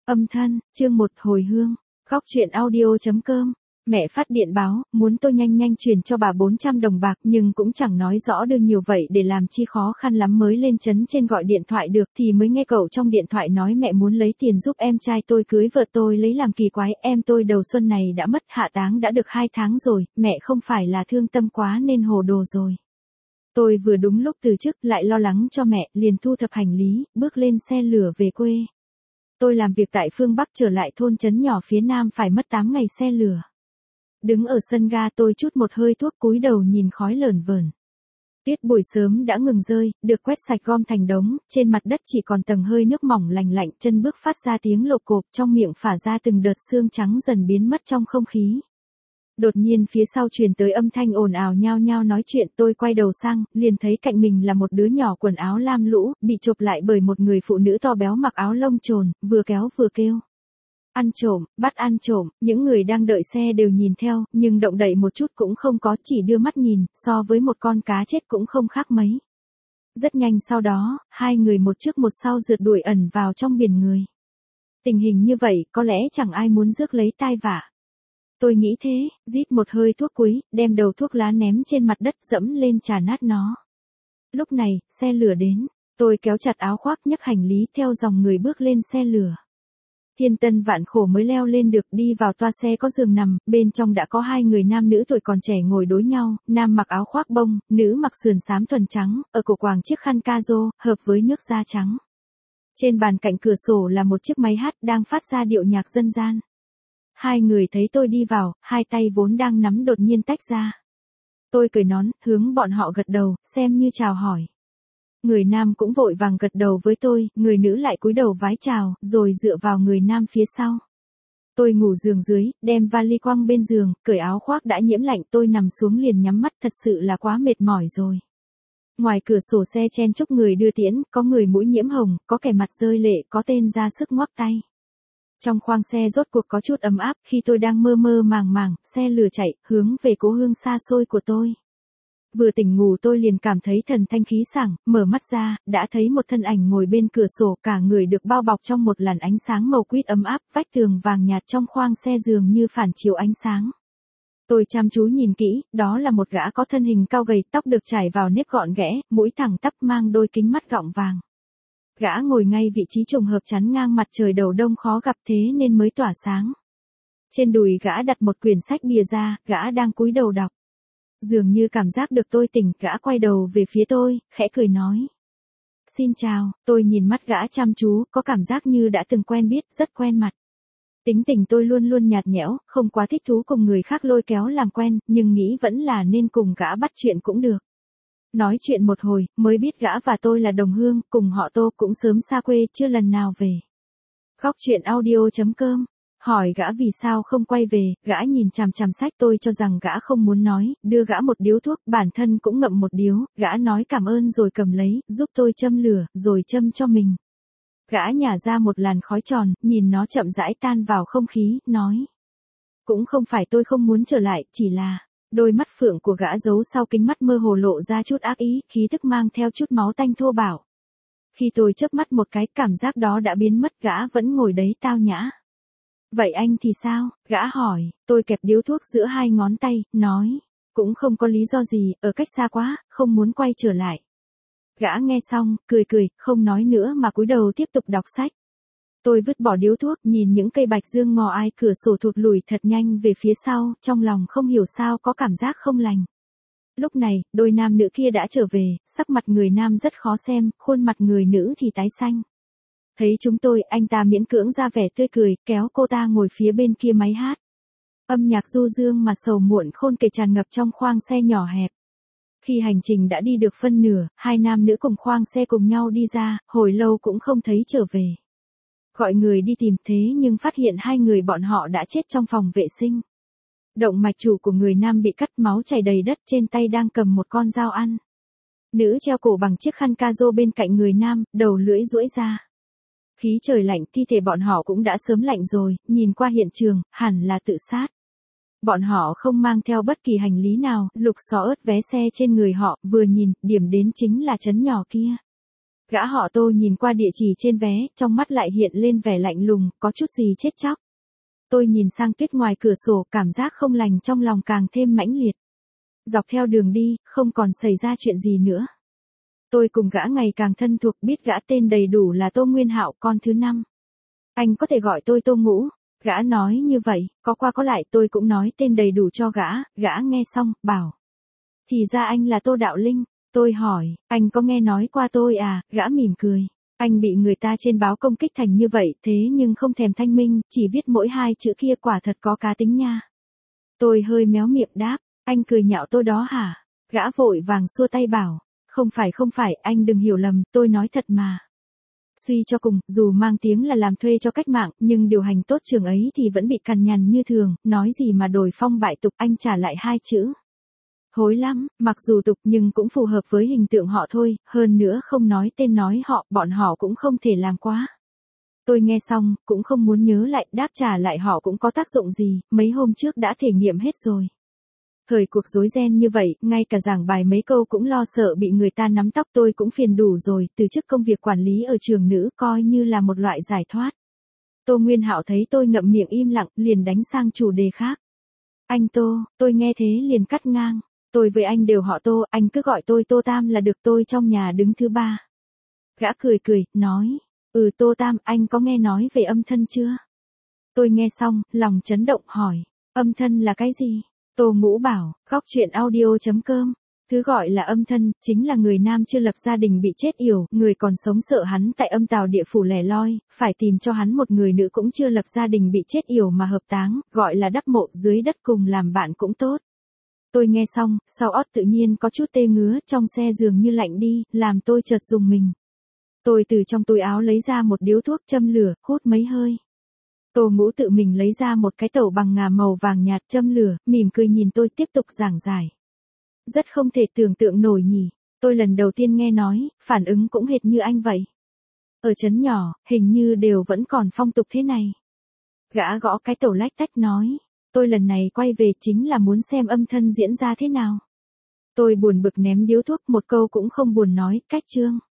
Âm thân, chương 1 hồi hương, góc truyện audio.com. Mẹ phát điện báo, muốn tôi nhanh nhanh chuyển cho bà 400 đồng bạc nhưng cũng chẳng nói rõ đưa nhiều vậy để làm chi khó khăn lắm mới lên chấn trên gọi điện thoại được thì mới nghe cậu trong điện thoại nói mẹ muốn lấy tiền giúp em trai tôi cưới vợ tôi lấy làm kỳ quái em tôi đầu xuân này đã mất hạ táng đã được 2 tháng rồi, mẹ không phải là thương tâm quá nên hồ đồ rồi. Tôi vừa đúng lúc từ chức lại lo lắng cho mẹ liền thu thập hành lý, bước lên xe lửa về quê. Tôi làm việc tại phương Bắc trở lại thôn trấn nhỏ phía Nam phải mất 8 ngày xe lửa. Đứng ở sân ga tôi chút một hơi thuốc cúi đầu nhìn khói lởn vởn. Tuyết buổi sớm đã ngừng rơi, được quét sạch gom thành đống, trên mặt đất chỉ còn tầng hơi nước mỏng lành lạnh, chân bước phát ra tiếng lộp cộp, trong miệng phả ra từng đợt sương trắng dần biến mất trong không khí. Đột nhiên phía sau truyền tới âm thanh ồn ào nhao nhao nói chuyện, tôi quay đầu sang, liền thấy cạnh mình là một đứa nhỏ quần áo lam lũ, bị chụp lại bởi một người phụ nữ to béo mặc áo lông trồn, vừa kéo vừa kêu. Ăn trộm, bắt ăn trộm, những người đang đợi xe đều nhìn theo, nhưng động đậy một chút cũng không có, chỉ đưa mắt nhìn, so với một con cá chết cũng không khác mấy. Rất nhanh sau đó, hai người một trước một sau rượt đuổi ẩn vào trong biển người. Tình hình như vậy, có lẽ chẳng ai muốn rước lấy tai vạ. Tôi nghĩ thế, rít một hơi thuốc cuối, đem đầu thuốc lá ném trên mặt đất dẫm lên trà nát nó. Lúc này, xe lửa đến, tôi kéo chặt áo khoác nhấc hành lý theo dòng người bước lên xe lửa. Thiên tân vạn khổ mới leo lên được, đi vào toa xe có giường nằm, bên trong đã có hai người nam nữ tuổi còn trẻ ngồi đối nhau, nam mặc áo khoác bông, nữ mặc sườn xám thuần trắng, ở cổ quàng chiếc khăn ca rô, hợp với nước da trắng. Trên bàn cạnh cửa sổ là một chiếc máy hát đang phát ra điệu nhạc dân gian. Hai người thấy tôi đi vào, hai tay vốn đang nắm đột nhiên tách ra. Tôi cởi nón, hướng bọn họ gật đầu, xem như chào hỏi. Người nam cũng vội vàng gật đầu với tôi, người nữ lại cúi đầu vái chào, rồi dựa vào người nam phía sau. Tôi ngủ giường dưới, đem vali quăng bên giường, cởi áo khoác đã nhiễm lạnh, tôi nằm xuống liền nhắm mắt, thật sự là quá mệt mỏi rồi. Ngoài cửa sổ xe chen chúc người đưa tiễn, có người mũi nhiễm hồng, có kẻ mặt rơi lệ, có tên ra sức ngoắc tay. Trong khoang xe rốt cuộc có chút ấm áp, khi tôi đang mơ mơ màng màng, xe lửa chạy, hướng về cố hương xa xôi của tôi. Vừa tỉnh ngủ tôi liền cảm thấy thần thanh khí sảng, mở mắt ra, đã thấy một thân ảnh ngồi bên cửa sổ, cả người được bao bọc trong một làn ánh sáng màu quýt ấm áp, vách tường vàng nhạt trong khoang xe dường như phản chiếu ánh sáng. Tôi chăm chú nhìn kỹ, đó là một gã có thân hình cao gầy, tóc được chải vào nếp gọn ghẽ, mũi thẳng tắp mang đôi kính mắt gọng vàng. Gã ngồi ngay vị trí trùng hợp chắn ngang mặt trời đầu đông khó gặp thế nên mới tỏa sáng. Trên đùi gã đặt một quyển sách bìa ra, gã đang cúi đầu đọc. Dường như cảm giác được tôi tỉnh, gã quay đầu về phía tôi, khẽ cười nói. Xin chào, tôi nhìn mắt gã chăm chú, có cảm giác như đã từng quen biết, rất quen mặt. Tính tình tôi luôn luôn nhạt nhẽo, không quá thích thú cùng người khác lôi kéo làm quen, nhưng nghĩ vẫn là nên cùng gã bắt chuyện cũng được. Nói chuyện một hồi, mới biết gã và tôi là đồng hương, cùng họ Tô cũng sớm xa quê, chưa lần nào về. Góc truyện audio.com. Hỏi gã vì sao không quay về, gã nhìn chằm chằm sách, tôi cho rằng gã không muốn nói, đưa gã một điếu thuốc, bản thân cũng ngậm một điếu, gã nói cảm ơn rồi cầm lấy, giúp tôi châm lửa, rồi châm cho mình. Gã nhả ra một làn khói tròn, nhìn nó chậm rãi tan vào không khí, nói. Cũng không phải tôi không muốn trở lại, chỉ là... Đôi mắt phượng của gã giấu sau kính mắt mơ hồ lộ ra chút ác ý, khí tức mang theo chút máu tanh thô bạo. Khi tôi chớp mắt một cái, cảm giác đó đã biến mất, gã vẫn ngồi đấy tao nhã. Vậy anh thì sao? Gã hỏi, tôi kẹp điếu thuốc giữa hai ngón tay, nói. Cũng không có lý do gì, ở cách xa quá, không muốn quay trở lại. Gã nghe xong, cười cười, không nói nữa mà cúi đầu tiếp tục đọc sách. Tôi vứt bỏ điếu thuốc, nhìn những cây bạch dương ngò ai cửa sổ thụt lùi thật nhanh về phía sau, trong lòng không hiểu sao có cảm giác không lành. Lúc này, đôi nam nữ kia đã trở về, sắc mặt người nam rất khó xem, khuôn mặt người nữ thì tái xanh. Thấy chúng tôi, anh ta miễn cưỡng ra vẻ tươi cười, kéo cô ta ngồi phía bên kia máy hát. Âm nhạc du dương mà sầu muộn khôn kể tràn ngập trong khoang xe nhỏ hẹp. Khi hành trình đã đi được phân nửa, hai nam nữ cùng khoang xe cùng nhau đi ra, hồi lâu cũng không thấy trở về. Gọi người đi tìm thế nhưng phát hiện hai người bọn họ đã chết trong phòng vệ sinh. Động mạch chủ của người nam bị cắt, máu chảy đầy đất, trên tay đang cầm một con dao ăn. Nữ treo cổ bằng chiếc khăn ca rô bên cạnh người nam, đầu lưỡi duỗi ra. Khí trời lạnh, thi thể bọn họ cũng đã sớm lạnh rồi, nhìn qua hiện trường, hẳn là tự sát. Bọn họ không mang theo bất kỳ hành lý nào, lục xỏ ớt vé xe trên người họ, vừa nhìn, điểm đến chính là trấn nhỏ kia. Gã họ Tô nhìn qua địa chỉ trên vé, trong mắt lại hiện lên vẻ lạnh lùng, có chút gì chết chóc. Tôi nhìn sang tuyết ngoài cửa sổ, cảm giác không lành trong lòng càng thêm mãnh liệt. Dọc theo đường đi, không còn xảy ra chuyện gì nữa. Tôi cùng gã ngày càng thân thuộc, biết gã tên đầy đủ là Tô Nguyên Hạo, con thứ 5. Anh có thể gọi tôi Tô Ngũ. Gã nói như vậy, có qua có lại tôi cũng nói tên đầy đủ cho gã nghe xong, bảo. Thì ra anh là Tô Đạo Linh. Tôi hỏi, anh có nghe nói qua tôi à, gã mỉm cười. Anh bị người ta trên báo công kích thành như vậy, thế nhưng không thèm thanh minh, chỉ viết mỗi 2 chữ kia, quả thật có cá tính nha. Tôi hơi méo miệng đáp, anh cười nhạo tôi đó hả? Gã vội vàng xua tay bảo, không phải, anh đừng hiểu lầm, tôi nói thật mà. Suy cho cùng, dù mang tiếng là làm thuê cho cách mạng, nhưng điều hành tốt trường ấy thì vẫn bị cằn nhằn như thường, nói gì mà đổi phong bại tục, anh trả lại 2 chữ. Hối lắm, mặc dù tục nhưng cũng phù hợp với hình tượng họ thôi, hơn nữa không nói tên nói họ, bọn họ cũng không thể làm quá. Tôi nghe xong, cũng không muốn nhớ lại, đáp trả lại họ cũng có tác dụng gì, mấy hôm trước đã thể nghiệm hết rồi. Thời cuộc rối ren như vậy, ngay cả giảng bài mấy câu cũng lo sợ bị người ta nắm tóc, tôi cũng phiền đủ rồi, từ chức công việc quản lý ở trường nữ coi như là một loại giải thoát. Tô Nguyên Hạo thấy tôi ngậm miệng im lặng, liền đánh sang chủ đề khác. Anh Tô, tôi nghe thế liền cắt ngang. Tôi với anh đều họ Tô, anh cứ gọi tôi Tô Tam là được, tôi trong nhà đứng thứ 3. Gã cười, nói, Tô Tam, anh có nghe nói về âm thân chưa? Tôi nghe xong, lòng chấn động hỏi, âm thân là cái gì? Tô Ngũ bảo, góc chuyện audio.com. Thứ gọi là âm thân, chính là người nam chưa lập gia đình bị chết yểu, người còn sống sợ hắn tại âm tào địa phủ lẻ loi, phải tìm cho hắn một người nữ cũng chưa lập gia đình bị chết yểu mà hợp táng, gọi là đắp mộ dưới đất cùng làm bạn cũng tốt. Tôi nghe xong, sau ót tự nhiên có chút tê ngứa, trong xe dường như lạnh đi, làm tôi chợt rùng mình. Tôi từ trong túi áo lấy ra một điếu thuốc châm lửa, hút mấy hơi. Tô Ngũ tự mình lấy ra một cái tẩu bằng ngà màu vàng nhạt châm lửa, mỉm cười nhìn tôi tiếp tục giảng giải. Rất không thể tưởng tượng nổi nhỉ, tôi lần đầu tiên nghe nói, phản ứng cũng hệt như anh vậy. Ở trấn nhỏ, hình như đều vẫn còn phong tục thế này. Gã gõ cái tẩu lách tách nói, tôi lần này quay về chính là muốn xem âm thân diễn ra thế nào. Tôi buồn bực ném điếu thuốc, một câu cũng không buồn nói, cách chương.